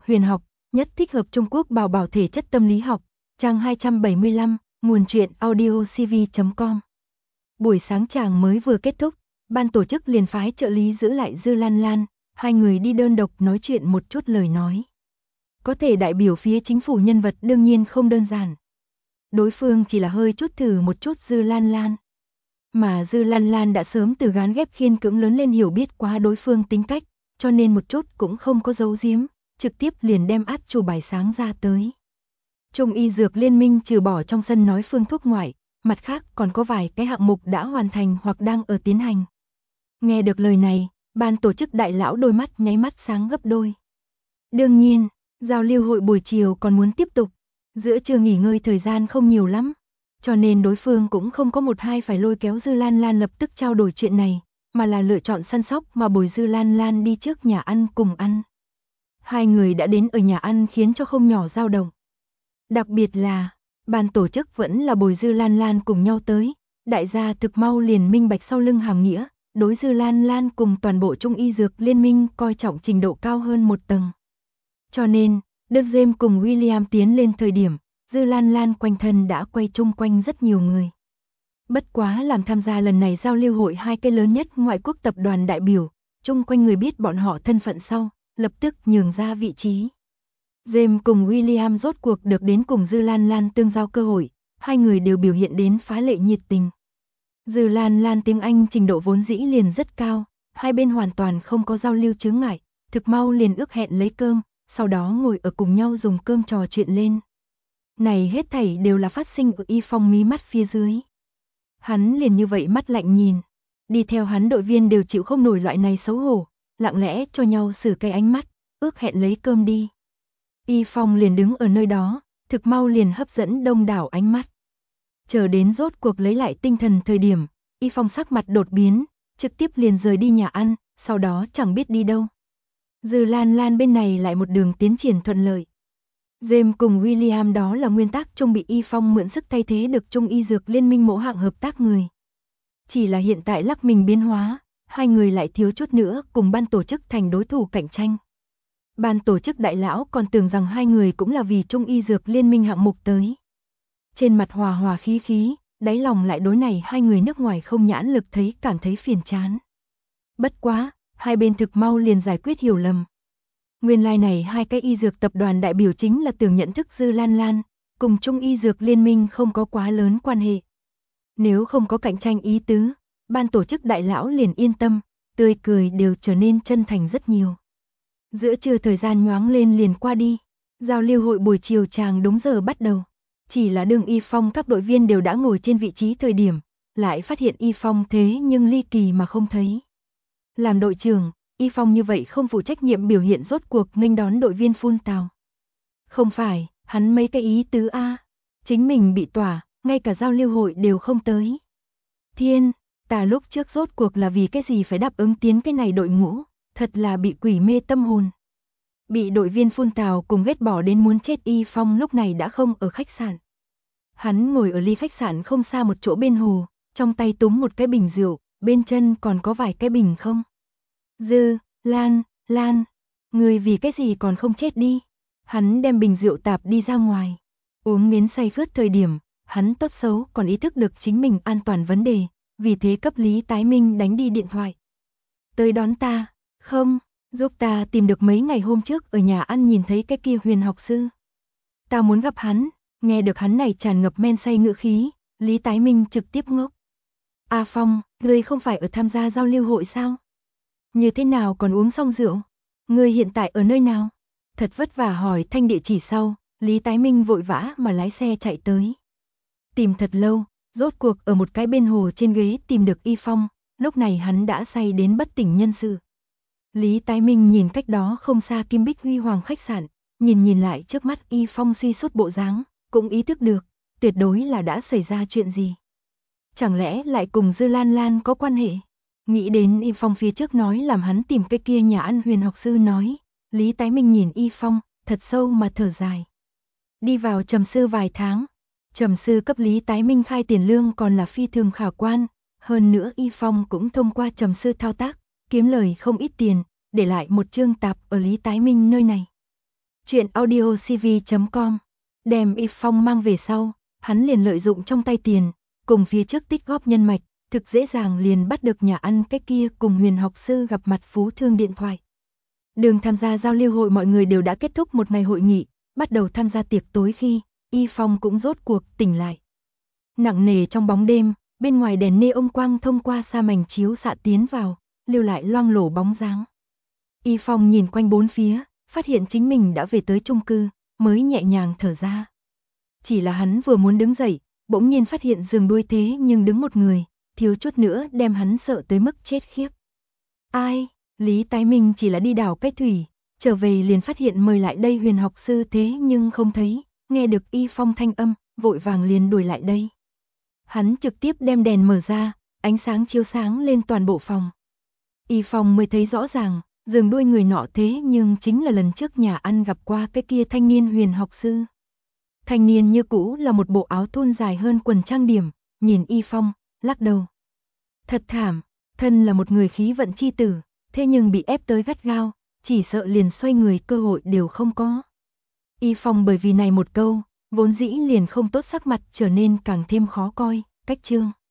huyền học, nhất thích hợp Trung Quốc bảo bảo thể chất tâm lý học, trang 275, nguồn truyện audiocv.com. Buổi sáng chàng mới vừa kết thúc, ban tổ chức liền phái trợ lý giữ lại Dư Lan Lan, hai người đi đơn độc nói chuyện một chút lời nói. Có thể đại biểu phía chính phủ nhân vật đương nhiên không đơn giản. Đối phương chỉ là hơi chút thử một chút Dư Lan Lan. Mà Dư Lan Lan đã sớm từ gán ghép khiên cưỡng lớn lên hiểu biết quá đối phương tính cách, cho nên một chút cũng không có giấu giếm, trực tiếp liền đem át chủ bài sáng ra tới. Trung y dược liên minh trừ bỏ trong sân nói phương thuốc ngoại, mặt khác còn có vài cái hạng mục đã hoàn thành hoặc đang ở tiến hành. Nghe được lời này, ban tổ chức đại lão đôi mắt nháy mắt sáng gấp đôi. Đương nhiên, giao lưu hội buổi chiều còn muốn tiếp tục, giữa trưa nghỉ ngơi thời gian không nhiều lắm, cho nên đối phương cũng không có một hai phải lôi kéo Dư Lan Lan lập tức trao đổi chuyện này, mà là lựa chọn săn sóc mà bồi Dư Lan Lan đi trước nhà ăn cùng ăn. Hai người đã đến ở nhà ăn khiến cho không nhỏ dao động. Đặc biệt là, ban tổ chức vẫn là bồi Dư Lan Lan cùng nhau tới, đại gia thực mau liền minh bạch sau lưng hàm nghĩa, đối Dư Lan Lan cùng toàn bộ Trung y dược liên minh coi trọng trình độ cao hơn một tầng. Cho nên, Đức James cùng William tiến lên thời điểm, Dư Lan Lan quanh thân đã quay chung quanh rất nhiều người. Bất quá làm tham gia lần này giao lưu hội hai cái lớn nhất ngoại quốc tập đoàn đại biểu, chung quanh người biết bọn họ thân phận sau, lập tức nhường ra vị trí. James cùng William rốt cuộc được đến cùng Dư Lan Lan tương giao cơ hội, hai người đều biểu hiện đến phá lệ nhiệt tình. Dư Lan Lan tiếng Anh trình độ vốn dĩ liền rất cao, hai bên hoàn toàn không có giao lưu chướng ngại, thực mau liền ước hẹn lấy cơm, sau đó ngồi ở cùng nhau dùng cơm trò chuyện lên. Này hết thảy đều là phát sinh ở Y Phong mí mắt phía dưới. Hắn liền như vậy mắt lạnh nhìn, đi theo hắn đội viên đều chịu không nổi loại này xấu hổ, lặng lẽ cho nhau xử cái ánh mắt, ước hẹn lấy cơm đi. Y Phong liền đứng ở nơi đó, thực mau liền hấp dẫn đông đảo ánh mắt. Chờ đến rốt cuộc lấy lại tinh thần thời điểm, Y Phong sắc mặt đột biến, trực tiếp liền rời đi nhà ăn, sau đó chẳng biết đi đâu. Dư Lan Lan bên này lại một đường tiến triển thuận lợi. James cùng William đó là nguyên tắc chung bị Y Phong mượn sức thay thế được Trung y dược liên minh mẫu hạng hợp tác người. Chỉ là hiện tại lắc mình biến hóa, hai người lại thiếu chút nữa cùng ban tổ chức thành đối thủ cạnh tranh. Ban tổ chức đại lão còn tưởng rằng hai người cũng là vì Trung y dược liên minh hạng mục tới. Trên mặt hòa hòa khí khí, đáy lòng lại đối này hai người nước ngoài không nhãn lực thấy cảm thấy phiền chán. Bất quá, hai bên thực mau liền giải quyết hiểu lầm. Nguyên lai này hai cái y dược tập đoàn đại biểu chính là tưởng nhận thức Dư Lan Lan, cùng Trung y dược liên minh không có quá lớn quan hệ. Nếu không có cạnh tranh ý tứ, ban tổ chức đại lão liền yên tâm, tươi cười đều trở nên chân thành rất nhiều. Giữa trưa thời gian nhoáng lên liền qua đi, giao lưu hội buổi chiều chàng đúng giờ bắt đầu. Chỉ là đương Y Phong các đội viên đều đã ngồi trên vị trí thời điểm, lại phát hiện Y Phong thế nhưng ly kỳ mà không thấy. Làm đội trưởng, Y Phong như vậy không phụ trách nhiệm biểu hiện rốt cuộc nghênh đón đội viên phun tào. Không phải, hắn mấy cái ý tứ A, chính mình bị tỏa, ngay cả giao lưu hội đều không tới. Thiên, ta lúc trước rốt cuộc là vì cái gì phải đáp ứng tiến cái này đội ngũ, thật là bị quỷ mê tâm hồn. Bị đội viên phun tào cùng ghét bỏ đến muốn chết Y Phong lúc này đã không ở khách sạn. Hắn ngồi ở ly khách sạn không xa một chỗ bên hồ, trong tay túm một cái bình rượu, bên chân còn có vài cái bình không. Dư, Lan, người vì cái gì còn không chết đi. Hắn đem bình rượu tạp đi ra ngoài. Uống đến say khướt thời điểm, hắn tốt xấu còn ý thức được chính mình an toàn vấn đề, vì thế cấp Lý Tái Minh đánh đi điện thoại. Tới đón ta, không, giúp ta tìm được mấy ngày hôm trước ở nhà ăn nhìn thấy cái kia Huyền học sư. Ta muốn gặp hắn. Nghe được hắn này tràn ngập men say ngữ khí, Lý Tái Minh trực tiếp ngốc. A Phong, ngươi không phải ở tham gia giao lưu hội sao? Như thế nào còn uống xong rượu? Ngươi hiện tại ở nơi nào? Thật vất vả hỏi thanh địa chỉ sau, Lý Tái Minh vội vã mà lái xe chạy tới. Tìm thật lâu, rốt cuộc ở một cái bên hồ trên ghế tìm được Y Phong, lúc này hắn đã say đến bất tỉnh nhân sự. Lý Tái Minh nhìn cách đó không xa Kim Bích Huy Hoàng khách sạn, nhìn lại trước mắt Y Phong suy sút bộ dáng, cũng ý thức được, tuyệt đối là đã xảy ra chuyện gì. Chẳng lẽ lại cùng Dư Lan Lan có quan hệ? Nghĩ đến Y Phong phía trước nói làm hắn tìm cái kia nhà ăn Huyền học sư nói, Lý Tái Minh nhìn Y Phong, thật sâu mà thở dài. Đi vào trầm sư vài tháng, trầm sư cấp Lý Tái Minh khai tiền lương còn là phi thường khả quan, hơn nữa Y Phong cũng thông qua trầm sư thao tác, kiếm lời không ít tiền, để lại một chương tạp ở Lý Tái Minh nơi này. Chuyện audio cv.com. Đem Y Phong mang về sau, hắn liền lợi dụng trong tay tiền, cùng phía trước tích góp nhân mạch, thực dễ dàng liền bắt được nhà ăn cái kia cùng Huyền học sư gặp mặt phú thương điện thoại. Đường tham gia giao lưu hội mọi người đều đã kết thúc một ngày hội nghị, bắt đầu tham gia tiệc tối khi, Y Phong cũng rốt cuộc tỉnh lại. Nặng nề trong bóng đêm, bên ngoài đèn neon quang thông qua sa mảnh chiếu xạ tiến vào, lưu lại loang lổ bóng dáng. Y Phong nhìn quanh bốn phía, phát hiện chính mình đã về tới chung cư, mới nhẹ nhàng thở ra. Chỉ là hắn vừa muốn đứng dậy, bỗng nhiên phát hiện giường đuôi thế nhưng đứng một người, thiếu chút nữa đem hắn sợ tới mức chết khiếp. Ai? Lý Tái Minh chỉ là đi đảo cái thủy, trở về liền phát hiện mời lại đây Huyền học sư thế nhưng không thấy, nghe được Y Phong thanh âm, vội vàng liền đuổi lại đây. Hắn trực tiếp đem đèn mở ra, ánh sáng chiếu sáng lên toàn bộ phòng. Y Phong mới thấy rõ ràng, giường đuôi người nọ thế nhưng chính là lần trước nhà ăn gặp qua cái kia thanh niên Huyền học sư. Thanh niên như cũ là một bộ áo thun dài hơn quần trang điểm, nhìn Y Phong, lắc đầu. Thật thảm, thân là một người khí vận chi tử, thế nhưng bị ép tới gắt gao, chỉ sợ liền xoay người cơ hội đều không có. Y Phong bởi vì này một câu, vốn dĩ liền không tốt sắc mặt trở nên càng thêm khó coi, cách chương.